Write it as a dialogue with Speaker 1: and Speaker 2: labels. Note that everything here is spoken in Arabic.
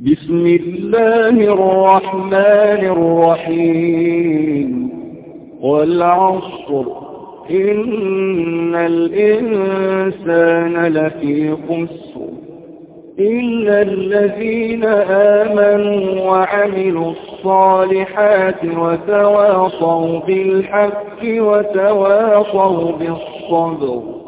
Speaker 1: بسم الله الرحمن الرحيم والعصر إن الإنسان لفي خسر إلا الذين آمنوا وعملوا الصالحات وتواصوا بالحق وتواصوا بالصبر